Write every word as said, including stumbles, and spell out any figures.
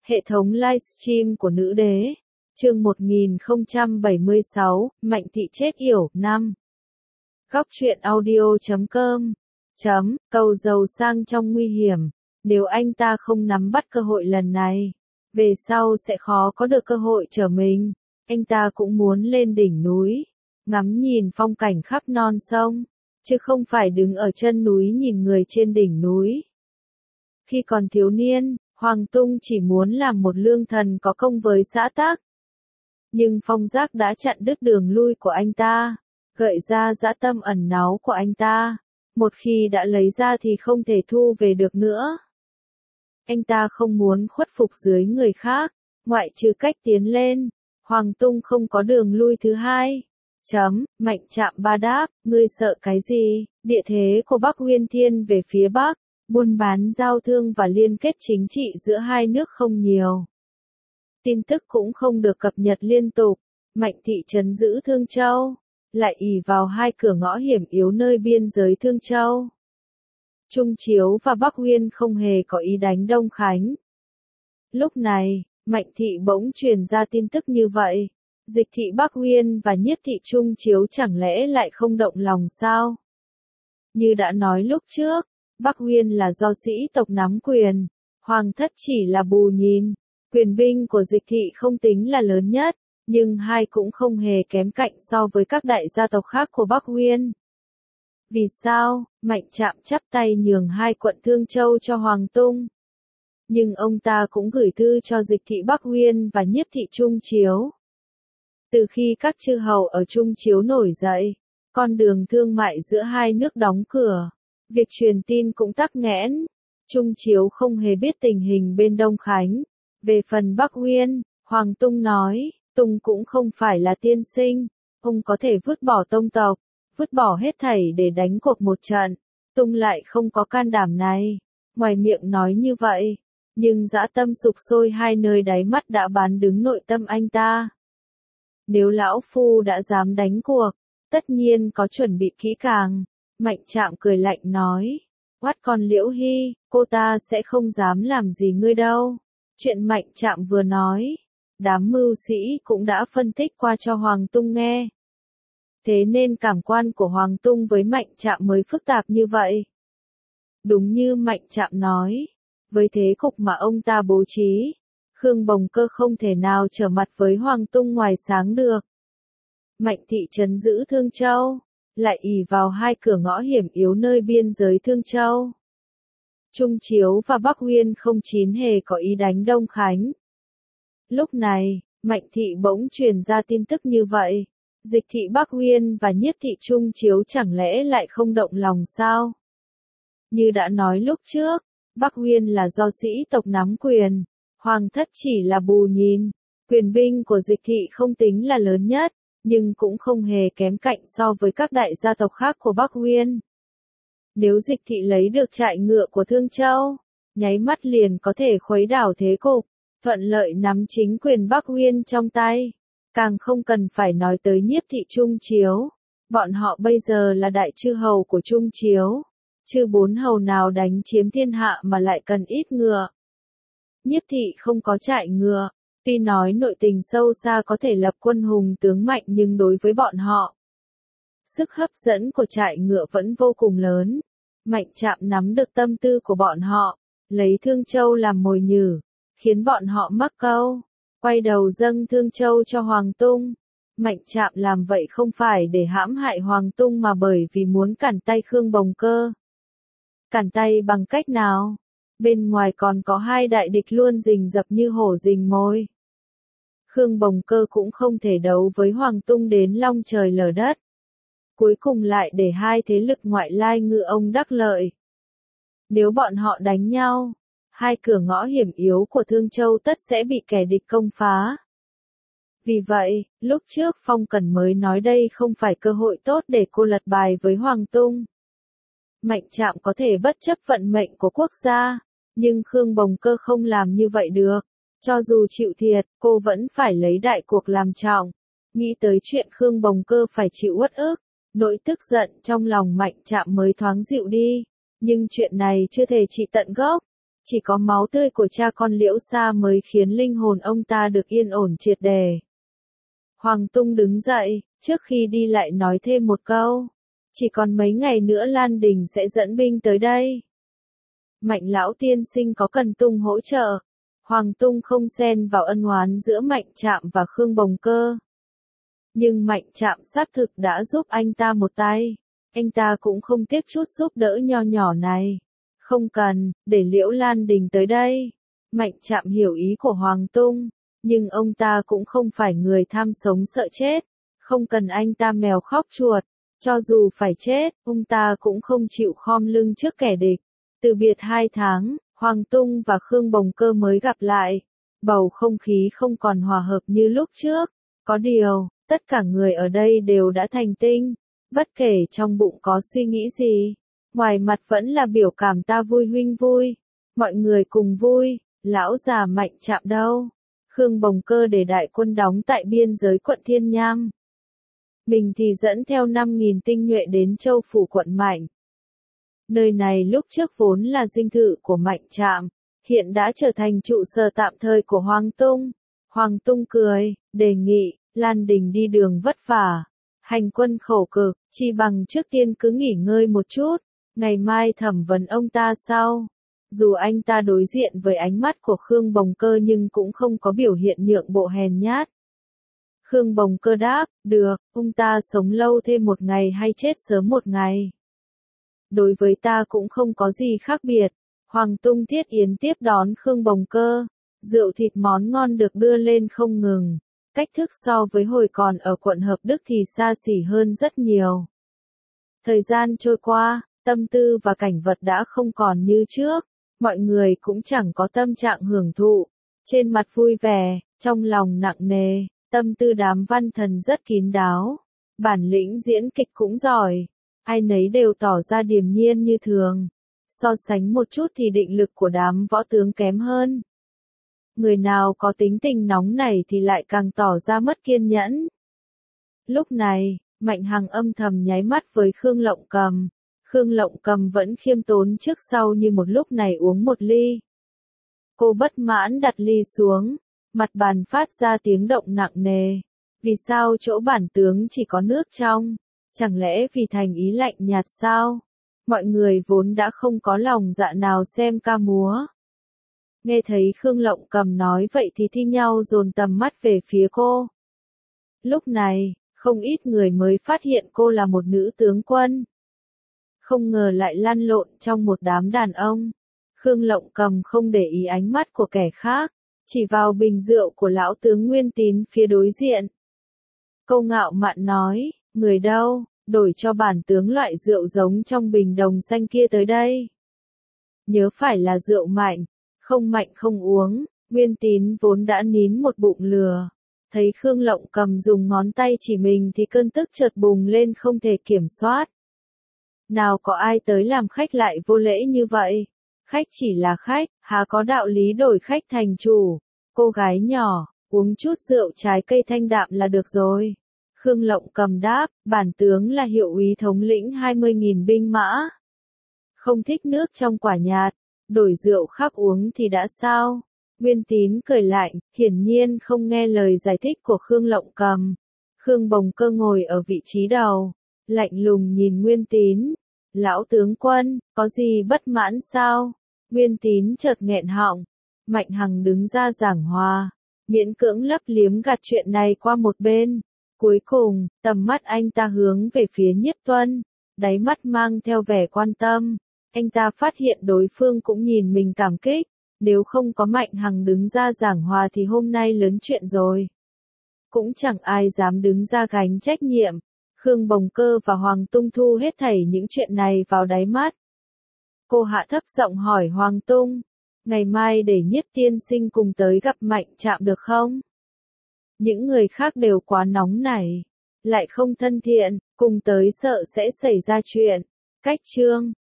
Hệ thống livestream của nữ đế. Chương một nghìn không trăm bảy mươi sáu, Mạnh Thị chết yểu, năm. Góc truyện audio chấm com. Chấm, cầu giàu sang trong nguy hiểm. Nếu anh ta không nắm bắt cơ hội lần này, về sau sẽ khó có được cơ hội trở mình. Anh ta cũng muốn lên đỉnh núi, ngắm nhìn phong cảnh khắp non sông, chứ không phải đứng ở chân núi nhìn người trên đỉnh núi. Khi còn thiếu niên, Hoàng Tung chỉ muốn làm một lương thần có công với xã tắc. Nhưng Phong Giác đã chặn đứt đường lui của anh ta, gợi ra dã tâm ẩn náu của anh ta. Một khi đã lấy ra thì không thể thu về được nữa. Anh ta không muốn khuất phục dưới người khác, ngoại trừ cách tiến lên. Hoàng Tung không có đường lui thứ hai. Chấm, Mạnh Trạm ba đáp, ngươi sợ cái gì? Địa thế của Bắc Uyên Thiên về phía Bắc, buôn bán giao thương và liên kết chính trị giữa hai nước không nhiều. Tin tức cũng không được cập nhật liên tục. Mạnh Thị trấn giữ Thương Châu, lại ỷ vào hai cửa ngõ hiểm yếu nơi biên giới Thương Châu. Trung Chiếu và Bắc Uyên không hề có ý đánh Đông Khánh. Lúc này, Mạnh Thị bỗng truyền ra tin tức như vậy. Dịch Thị Bắc Uyên và Nhiếp Thị Trung Chiếu chẳng lẽ lại không động lòng sao? Như đã nói lúc trước, Bắc Uyên là do sĩ tộc nắm quyền, Hoàng thất chỉ là bù nhìn. Quyền binh của Dịch Thị không tính là lớn nhất, nhưng hai cũng không hề kém cạnh so với các đại gia tộc khác của Bắc Uyên. Vì sao? Mạnh Trạm chắp tay nhường hai quận Thương Châu cho Hoàng Tung. Nhưng ông ta cũng gửi thư cho Dịch Thị Bắc Uyên và Nhiếp Thị Trung Chiếu. Từ khi các chư hầu ở Trung Chiếu nổi dậy, con đường thương mại giữa hai nước đóng cửa, việc truyền tin cũng tắc nghẽn. Trung Chiếu không hề biết tình hình bên Đông Khánh. Về phần Bắc Uyên, Hoàng Tung nói, Tung cũng không phải là tiên sinh, ông có thể vứt bỏ tông tộc, vứt bỏ hết thảy để đánh cuộc một trận. Tung lại không có can đảm này, ngoài miệng nói như vậy, nhưng dã tâm sục sôi hai nơi đáy mắt đã bán đứng nội tâm anh ta. Nếu lão phu đã dám đánh cuộc, tất nhiên có chuẩn bị kỹ càng. Mạnh Trạm cười lạnh nói, oát con Liễu Hy, cô ta sẽ không dám làm gì ngươi đâu. Chuyện Mạnh Trạm vừa nói, đám mưu sĩ cũng đã phân tích qua cho Hoàng Tung nghe. Thế nên cảm quan của Hoàng Tung với Mạnh Trạm mới phức tạp như vậy. Đúng như Mạnh Trạm nói, với thế cục mà ông ta bố trí, Khương Bồng Cơ không thể nào trở mặt với Hoàng Tung ngoài sáng được. Mạnh Thị trấn giữ Thương Châu, lại ỷ vào hai cửa ngõ hiểm yếu nơi biên giới Thương Châu. Trung Chiếu và Bắc Uyên không chín hề có ý đánh Đông Khánh. Lúc này, Mạnh Thị bỗng truyền ra tin tức như vậy. Dịch Thị Bắc Uyên và Nhiếp Thị Trung Chiếu chẳng lẽ lại không động lòng sao? Như đã nói lúc trước, Bắc Uyên là do sĩ tộc nắm quyền, Hoàng thất chỉ là bù nhìn. Quyền binh của Dịch Thị không tính là lớn nhất, nhưng cũng không hề kém cạnh so với các đại gia tộc khác của Bắc Uyên. Nếu Dịch Thị lấy được trại ngựa của Thương Châu, nháy mắt liền có thể khuấy đảo thế cục, thuận lợi nắm chính quyền Bắc Uyên trong tay. Càng không cần phải nói tới Nhiếp Thị Trung Chiếu. Bọn họ bây giờ là đại chư hầu của Trung Chiếu. Chư bốn hầu nào đánh chiếm thiên hạ mà lại cần ít ngựa. Nhiếp Thị không có trại ngựa. Tuy nói nội tình sâu xa có thể lập quân hùng tướng mạnh nhưng đối với bọn họ, sức hấp dẫn của trại ngựa vẫn vô cùng lớn. Mạnh Trạm nắm được tâm tư của bọn họ, lấy Thương Châu làm mồi nhử, khiến bọn họ mắc câu, quay đầu dâng Thương Châu cho Hoàng Tung. Mạnh Trạm làm vậy không phải để hãm hại Hoàng Tung mà bởi vì muốn cản tay Khương Bồng Cơ. Cản tay bằng cách nào? Bên ngoài còn có hai đại địch luôn rình rập như hổ rình mồi. Khương Bồng Cơ cũng không thể đấu với Hoàng Tung đến long trời lở đất. Cuối cùng lại để hai thế lực ngoại lai ngư ông đắc lợi. Nếu bọn họ đánh nhau, hai cửa ngõ hiểm yếu của Thương Châu tất sẽ bị kẻ địch công phá. Vì vậy, lúc trước Phong Cẩn mới nói đây không phải cơ hội tốt để cô lật bài với Hoàng Tung. Mạnh Trạm có thể bất chấp vận mệnh của quốc gia, nhưng Khương Bồng Cơ không làm như vậy được. Cho dù chịu thiệt, cô vẫn phải lấy đại cuộc làm trọng. Nghĩ tới chuyện Khương Bồng Cơ phải chịu uất ức, nỗi tức giận trong lòng Mạnh Trạm mới thoáng dịu đi. Nhưng chuyện này chưa thể trị tận gốc. Chỉ có máu tươi của cha con Liễu Sa mới khiến linh hồn ông ta được yên ổn triệt đề. Hoàng Tung đứng dậy, trước khi đi lại nói thêm một câu. Chỉ còn mấy ngày nữa Lan Đình sẽ dẫn binh tới đây. Mạnh lão tiên sinh có cần Tung hỗ trợ? Hoàng Tung không xen vào ân oán giữa Mạnh Trạm và Khương Bồng Cơ. Nhưng Mạnh Trạm xác thực đã giúp anh ta một tay. Anh ta cũng không tiếc chút giúp đỡ nho nhỏ này. Không cần, để Liễu Lan Đình tới đây. Mạnh Trạm hiểu ý của Hoàng Tung. Nhưng ông ta cũng không phải người tham sống sợ chết. Không cần anh ta mèo khóc chuột. Cho dù phải chết, ông ta cũng không chịu khom lưng trước kẻ địch. Từ biệt hai tháng, Hoàng Tung và Khương Bồng Cơ mới gặp lại. Bầu không khí không còn hòa hợp như lúc trước. Có điều, tất cả người ở đây đều đã thành tinh. Bất kể trong bụng có suy nghĩ gì. Ngoài mặt vẫn là biểu cảm ta vui huynh vui. Mọi người cùng vui, lão già Mạnh Trạm đâu. Khương Bồng Cơ để đại quân đóng tại biên giới quận Thiên Nham. Mình thì dẫn theo năm nghìn tinh nhuệ đến châu phủ quận Mạnh. Nơi này lúc trước vốn là dinh thự của Mạnh Trạm, hiện đã trở thành trụ sở tạm thời của Hoàng Tung. Hoàng Tung cười, đề nghị, Lan Đình đi đường vất vả, hành quân khổ cực, chi bằng trước tiên cứ nghỉ ngơi một chút, ngày mai thẩm vấn ông ta sau. Dù anh ta đối diện với ánh mắt của Khương Bồng Cơ nhưng cũng không có biểu hiện nhượng bộ hèn nhát. Khương Bồng Cơ đáp, được, ông ta sống lâu thêm một ngày hay chết sớm một ngày. Đối với ta cũng không có gì khác biệt. Hoàng Tung thiết yến tiếp đón Khương Bồng Cơ. Rượu thịt món ngon được đưa lên không ngừng. Cách thức so với hồi còn ở quận Hợp Đức thì xa xỉ hơn rất nhiều. Thời gian trôi qua, tâm tư và cảnh vật đã không còn như trước. Mọi người cũng chẳng có tâm trạng hưởng thụ. Trên mặt vui vẻ, trong lòng nặng nề, tâm tư đám văn thần rất kín đáo. Bản lĩnh diễn kịch cũng giỏi. Ai nấy đều tỏ ra điềm nhiên như thường. So sánh một chút thì định lực của đám võ tướng kém hơn. Người nào có tính tình nóng nảy thì lại càng tỏ ra mất kiên nhẫn. Lúc này, Mạnh Hằng âm thầm nháy mắt với Khương Lộng Cầm. Khương Lộng Cầm vẫn khiêm tốn trước sau như một lúc này uống một ly. Cô bất mãn đặt ly xuống, mặt bàn phát ra tiếng động nặng nề. Vì sao chỗ bản tướng chỉ có nước trong? Chẳng lẽ vì thành ý lạnh nhạt sao? Mọi người vốn đã không có lòng dạ nào xem ca múa. Nghe thấy Khương Lộng Cầm nói vậy thì thi nhau dồn tầm mắt về phía cô. Lúc này, không ít người mới phát hiện cô là một nữ tướng quân. Không ngờ lại lăn lộn trong một đám đàn ông. Khương Lộng Cầm không để ý ánh mắt của kẻ khác, chỉ vào bình rượu của lão tướng Nguyên Tín phía đối diện. Câu ngạo mạn nói, người đâu, đổi cho bản tướng loại rượu giống trong bình đồng xanh kia tới đây. Nhớ phải là rượu mạnh, không mạnh không uống. Nguyên Tín vốn đã nín một bụng lừa. Thấy Khương Lộng Cầm dùng ngón tay chỉ mình thì cơn tức chợt bùng lên không thể kiểm soát. Nào có ai tới làm khách lại vô lễ như vậy? Khách chỉ là khách, há có đạo lý đổi khách thành chủ. Cô gái nhỏ, uống chút rượu trái cây thanh đạm là được rồi. Khương Lộng Cầm đáp, bản tướng là hiệu úy thống lĩnh hai mươi nghìn binh mã. Không thích nước trong quả nhạt, đổi rượu khác uống thì đã sao? Nguyên Tín cười lạnh, hiển nhiên không nghe lời giải thích của Khương Lộng Cầm. Khương Bồng Cơ ngồi ở vị trí đầu, lạnh lùng nhìn Nguyên Tín. Lão tướng quân, có gì bất mãn sao? Nguyên Tín chợt nghẹn họng. Mạnh Hằng đứng ra giảng hòa, miễn cưỡng lấp liếm gạt chuyện này qua một bên. Cuối cùng, tầm mắt anh ta hướng về phía Nhiếp Tuân, đáy mắt mang theo vẻ quan tâm. Anh ta phát hiện đối phương cũng nhìn mình cảm kích. Nếu không có Mạnh Hằng đứng ra giảng hòa thì hôm nay lớn chuyện rồi. Cũng chẳng ai dám đứng ra gánh trách nhiệm. Khương Bồng Cơ và Hoàng Tung thu hết thảy những chuyện này vào đáy mắt. Cô hạ thấp giọng hỏi Hoàng Tung, ngày mai để Nhiếp tiên sinh cùng tới gặp Mạnh Trạm được không? Những người khác đều quá nóng nảy, lại không thân thiện, cùng tới sợ sẽ xảy ra chuyện. Cách chương